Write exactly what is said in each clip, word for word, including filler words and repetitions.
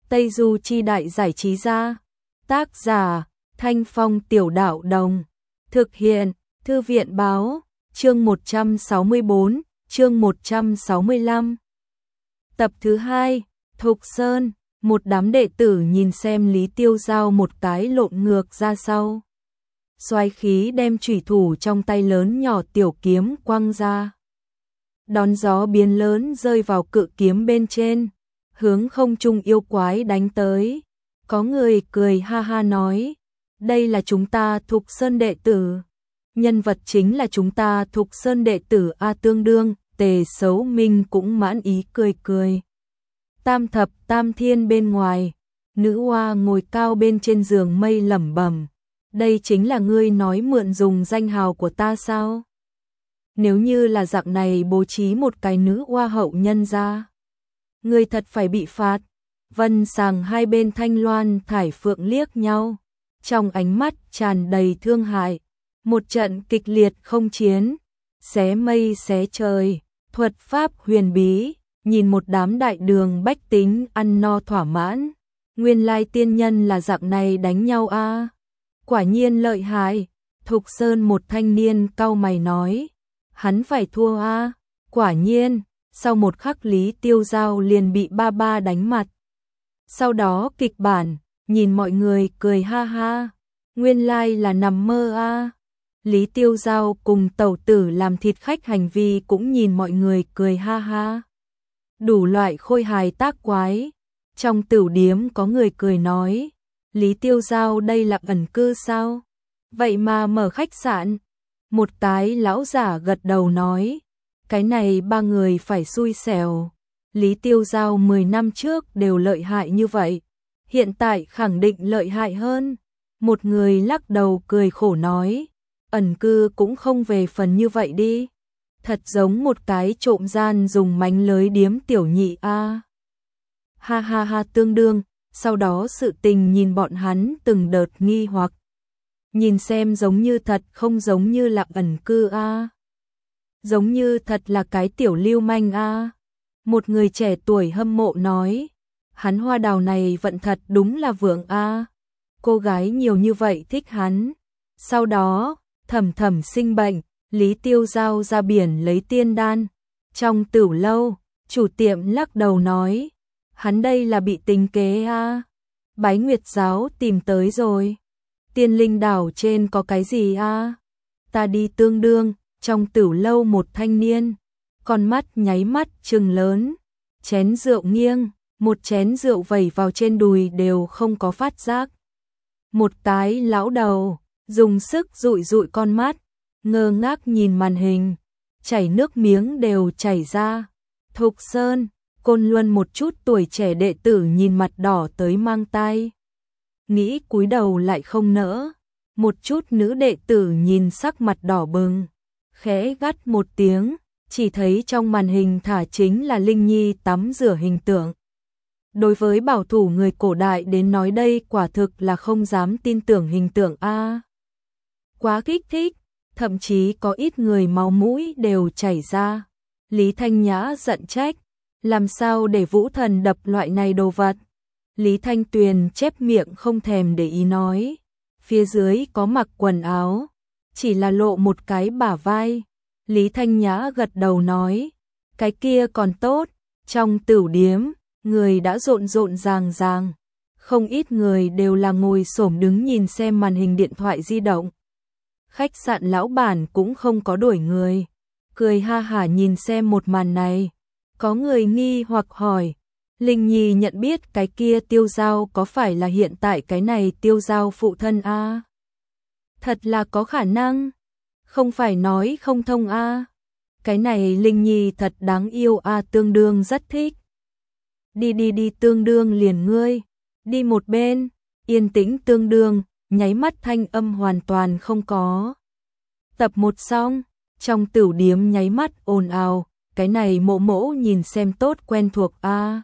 Tây Du Chi Đại Giải Trí Gia. Tác giả Thanh Phong Tiểu Đạo Đồng. Thực hiện Thư viện Báo. Chương một trăm sáu mươi bốn, chương một trăm sáu mươi lăm. Tập thứ hai, Thục Sơn. Một đám đệ tử nhìn xem Lý Tiêu Giao một cái lộn ngược ra sau. Xoáy khí đem chủy thủ trong tay lớn nhỏ tiểu kiếm quăng ra. Đón gió biến lớn rơi vào cự kiếm bên trên, hướng không trung yêu quái đánh tới. Có người cười ha ha nói, đây là chúng ta Thục Sơn đệ tử. Nhân vật chính là chúng ta Thục Sơn đệ tử A tương đương, Tề Sấu Minh cũng mãn ý cười cười. Tam thập tam thiên bên ngoài, nữ oa ngồi cao bên trên giường mây lẩm bẩm, đây chính là ngươi nói mượn dùng danh hào của ta sao? Nếu như là dạng này bố trí một cái nữ oa hậu nhân ra, ngươi thật phải bị phạt. Vân Sàng hai bên Thanh Loan Thải Phượng liếc nhau, trong ánh mắt tràn đầy thương hại. Một trận kịch liệt không chiến, xé mây xé trời, thuật pháp huyền bí, nhìn một đám đại đường bách tính ăn no thỏa mãn. Nguyên lai tiên nhân là dạng này đánh nhau a, à. Quả nhiên lợi hại. Thục Sơn một thanh niên cau mày nói, hắn phải thua a, à. Quả nhiên, sau một khắc Lý Tiêu Giao liền bị ba ba đánh mặt. Sau đó kịch bản, nhìn mọi người cười ha ha, nguyên lai là nằm mơ a. À. Lý Tiêu Giao cùng tẩu tử làm thịt khách hành vi cũng nhìn mọi người cười ha ha. Đủ loại khôi hài tác quái. Trong tửu điếm có người cười nói, Lý Tiêu Giao đây là ẩn cư sao? Vậy mà mở khách sạn. Một tái lão giả gật đầu nói, cái này ba người phải xui xẻo. Lý Tiêu Giao mười năm trước đều lợi hại như vậy, hiện tại khẳng định lợi hại hơn. Một người lắc đầu cười khổ nói, ẩn cư cũng không về phần như vậy đi. Thật giống một cái trộm gian dùng mánh lới điếm tiểu nhị a. À. Ha ha ha tương đương, sau đó sự tình nhìn bọn hắn từng đợt nghi hoặc. Nhìn xem giống như thật không giống như là ẩn cư a. À. Giống như thật là cái tiểu lưu manh a. À. Một người trẻ tuổi hâm mộ nói, hắn hoa đào này vận thật đúng là vượng a. À. Cô gái nhiều như vậy thích hắn. Sau đó, Thẩm Thẩm sinh bệnh, Lý Tiêu Giao ra biển lấy tiên đan. Trong tửu lâu, chủ tiệm lắc đầu nói, hắn đây là bị tính kế a. À. Bái Nguyệt giáo tìm tới rồi. Tiên linh đảo trên có cái gì a? À? Ta đi tương đương. Trong tửu lâu một thanh niên, con mắt nháy mắt trừng lớn, chén rượu nghiêng, một chén rượu vẩy vào trên đùi đều không có phát giác. Một tái lão đầu, dùng sức dụi dụi con mắt, ngơ ngác nhìn màn hình, chảy nước miếng đều chảy ra. Thục Sơn, Côn Luân một chút tuổi trẻ đệ tử nhìn mặt đỏ tới mang tai. Nghĩ cúi đầu lại không nỡ. Một chút nữ đệ tử nhìn sắc mặt đỏ bừng, khẽ gắt một tiếng, chỉ thấy trong màn hình thả chính là Linh Nhi tắm rửa hình tượng. Đối với bảo thủ người cổ đại đến nói đây quả thực là không dám tin tưởng hình tượng a. Quá kích thích, thậm chí có ít người máu mũi đều chảy ra. Lý Thanh Nhã giận trách, làm sao để Vũ Thần đập loại này đồ vật. Lý Thanh Tuyền chép miệng không thèm để ý nói, phía dưới có mặc quần áo, chỉ là lộ một cái bả vai. Lý Thanh Nhã gật đầu nói, cái kia còn tốt. Trong tửu điếm, người đã rộn rộn ràng ràng, không ít người đều là ngồi xổm đứng nhìn xem màn hình điện thoại di động. Khách sạn lão bản cũng không có đuổi người, cười ha hả nhìn xem một màn này. Có người nghi hoặc hỏi, Linh Nhi nhận biết cái kia Tiêu Giao có phải là hiện tại cái này Tiêu Giao phụ thân a? À? Thật là có khả năng, không phải nói không thông a. À? Cái này Linh Nhi thật đáng yêu a, à, tương đương rất thích. Đi đi đi tương đương liền ngươi, đi một bên. Yên tĩnh tương đương, nháy mắt thanh âm hoàn toàn không có. Tập một xong, trong tửu điếm nháy mắt ồn ào, cái này mộ mỗ nhìn xem tốt quen thuộc a. À.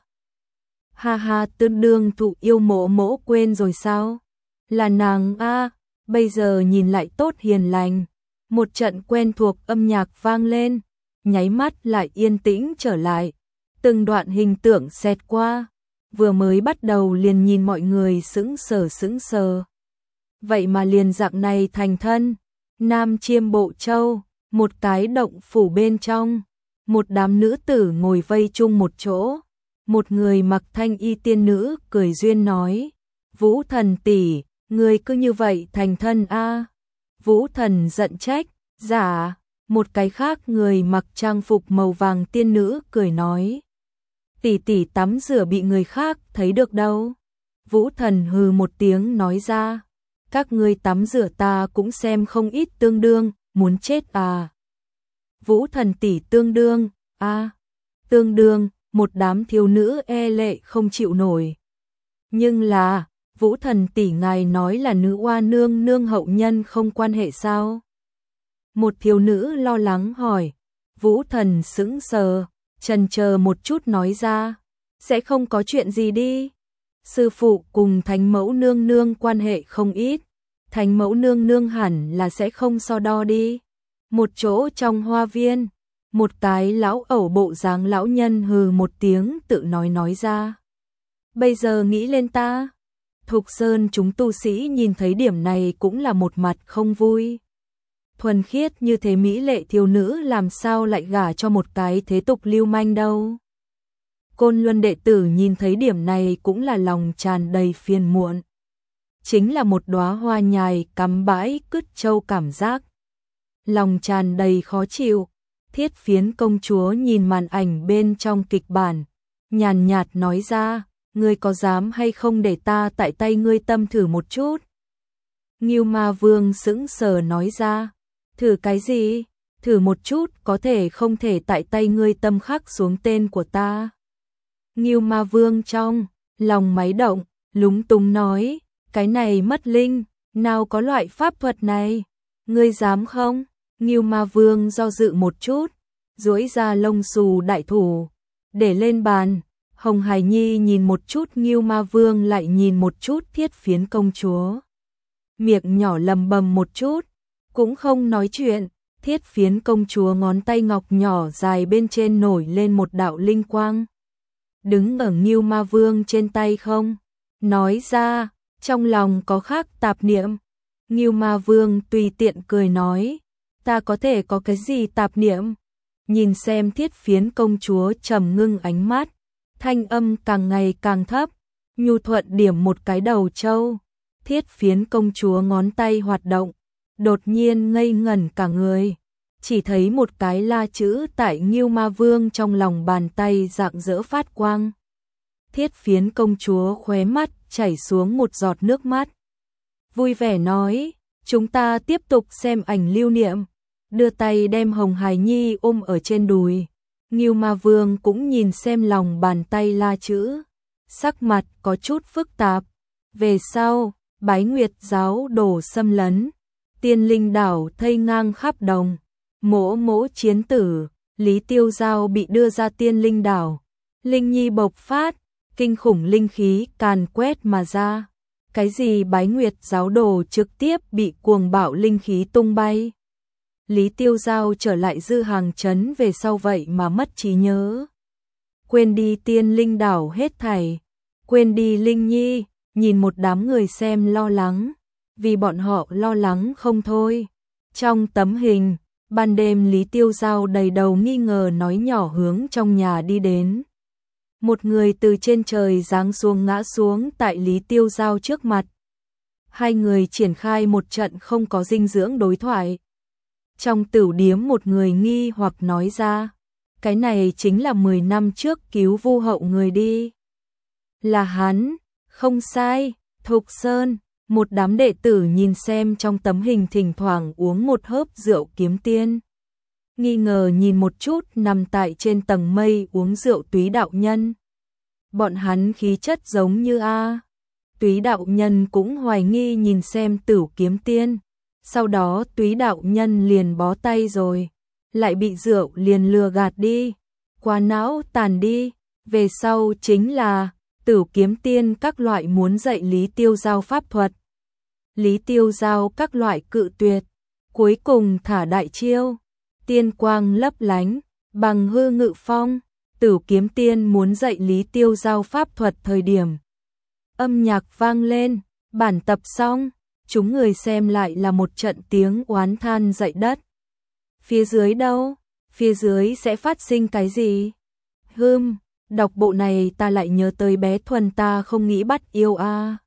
Ha ha tương đương thụ yêu mộ mỗ quên rồi sao? Là nàng a, à, bây giờ nhìn lại tốt hiền lành. Một trận quen thuộc âm nhạc vang lên, nháy mắt lại yên tĩnh trở lại. Từng đoạn hình tượng xẹt qua, vừa mới bắt đầu liền nhìn mọi người sững sờ sững sờ. Vậy mà liền dạng này thành thân. Nam Chiêm Bộ Châu, một cái động phủ bên trong, một đám nữ tử ngồi vây chung một chỗ. Một người mặc thanh y tiên nữ cười duyên nói, Vũ Thần tỷ, người cứ như vậy thành thân a? Vũ Thần giận trách, dạ. Một cái khác người mặc trang phục màu vàng tiên nữ cười nói, tỷ tỷ tắm rửa bị người khác thấy được đâu. Vũ Thần hừ một tiếng nói ra, các ngươi tắm rửa ta cũng xem không ít tương đương, muốn chết à. Vũ Thần tỷ tương đương, a à, tương đương, một đám thiếu nữ e lệ không chịu nổi. Nhưng là, Vũ Thần tỷ ngài nói là nữ oa nương nương hậu nhân không quan hệ sao? Một thiếu nữ lo lắng hỏi. Vũ Thần sững sờ, chần chờ một chút nói ra, sẽ không có chuyện gì đi. Sư phụ cùng Thánh Mẫu nương nương quan hệ không ít, Thánh Mẫu nương nương hẳn là sẽ không so đo đi. Một chỗ trong hoa viên, một cái lão ẩu bộ dáng lão nhân hừ một tiếng tự nói nói ra. Bây giờ nghĩ lên ta, Thục Sơn chúng tu sĩ nhìn thấy điểm này cũng là một mặt không vui. Thuần khiết như thế mỹ lệ thiếu nữ làm sao lại gả cho một cái thế tục lưu manh đâu. Côn Luân đệ tử nhìn thấy điểm này cũng là lòng tràn đầy phiền muộn. Chính là một đóa hoa nhài cắm bãi cứt châu cảm giác. Lòng tràn đầy khó chịu. Thiết Phiến công chúa nhìn màn ảnh bên trong kịch bản, nhàn nhạt nói ra, ngươi có dám hay không để ta tại tay ngươi tâm thử một chút? Ngưu Ma Vương sững sờ nói ra, thử cái gì? Thử một chút có thể không thể tại tay ngươi tâm khắc xuống tên của ta. Ngưu Ma Vương trong lòng máy động, lúng túng nói, cái này mất linh, nào có loại pháp thuật này, ngươi dám không? Ngưu Ma Vương do dự một chút, duỗi ra lông xù đại thủ, để lên bàn. Hồng Hải Nhi nhìn một chút Ngưu Ma Vương lại nhìn một chút Thiết Phiến công chúa. Miệng nhỏ lầm bầm một chút, cũng không nói chuyện. Thiết Phiến công chúa ngón tay ngọc nhỏ dài bên trên nổi lên một đạo linh quang. Đứng ở Ngưu Ma Vương trên tay không, nói ra, trong lòng có khác tạp niệm. Ngưu Ma Vương tùy tiện cười nói, ta có thể có cái gì tạp niệm? Nhìn xem Thiết Phiến công chúa trầm ngưng ánh mắt, thanh âm càng ngày càng thấp, nhu thuận điểm một cái đầu trâu. Thiết Phiến công chúa ngón tay hoạt động, đột nhiên ngây ngẩn cả người, chỉ thấy một cái la chữ tại Ngưu Ma Vương trong lòng bàn tay rạng rỡ phát quang. Thiết Phiến công chúa khóe mắt chảy xuống một giọt nước mắt, vui vẻ nói, chúng ta tiếp tục xem ảnh lưu niệm, đưa tay đem Hồng Hải Nhi ôm ở trên đùi. Ngưu Ma Vương cũng nhìn xem lòng bàn tay la chữ, sắc mặt có chút phức tạp. Về sau, Bái Nguyệt giáo đổ xâm lấn, Tiên Linh đảo thây ngang khắp đồng, mỗ mỗ chiến tử, Lý Tiêu Giao bị đưa ra Tiên Linh đảo, Linh Nhi bộc phát, kinh khủng linh khí càn quét mà ra. Cái gì Bái Nguyệt giáo đồ trực tiếp bị cuồng bạo linh khí tung bay. Lý Tiêu Giao trở lại Dư Hàng trấn về sau vậy mà mất trí nhớ. Quên đi Tiên Linh đảo hết thảy, quên đi Linh Nhi, nhìn một đám người xem lo lắng, vì bọn họ lo lắng không thôi. Trong tấm hình, ban đêm Lý Tiêu Giao đầy đầu nghi ngờ nói nhỏ hướng trong nhà đi đến. Một người từ trên trời giáng xuống ngã xuống tại Lý Tiêu Giao trước mặt. Hai người triển khai một trận không có dinh dưỡng đối thoại. Trong tửu điếm một người nghi hoặc nói ra, cái này chính là mười năm trước cứu Vu Hậu người đi. Là hắn, không sai, Thục Sơn. Một đám đệ tử nhìn xem trong tấm hình thỉnh thoảng uống một hớp rượu kiếm tiên. Nghi ngờ nhìn một chút nằm tại trên tầng mây uống rượu Túy đạo nhân. Bọn hắn khí chất giống như A. Túy đạo nhân cũng hoài nghi nhìn xem Tửu kiếm tiên. Sau đó Túy đạo nhân liền bó tay rồi, lại bị rượu liền lừa gạt đi, qua não tàn đi. Về sau chính là Tửu kiếm tiên các loại muốn dạy Lý Tiêu Giao pháp thuật. Lý Tiêu Giao các loại cự tuyệt, cuối cùng thả đại chiêu, tiên quang lấp lánh, bằng hư ngự phong, Tử Kiếm Tiên muốn dạy Lý Tiêu Giao pháp thuật thời điểm. Âm nhạc vang lên, bản tập xong, chúng người xem lại là một trận tiếng oán than dậy đất. Phía dưới đâu? Phía dưới sẽ phát sinh cái gì? Hừm, đọc bộ này ta lại nhớ tới bé Thuần ta không nghĩ bắt yêu a. À.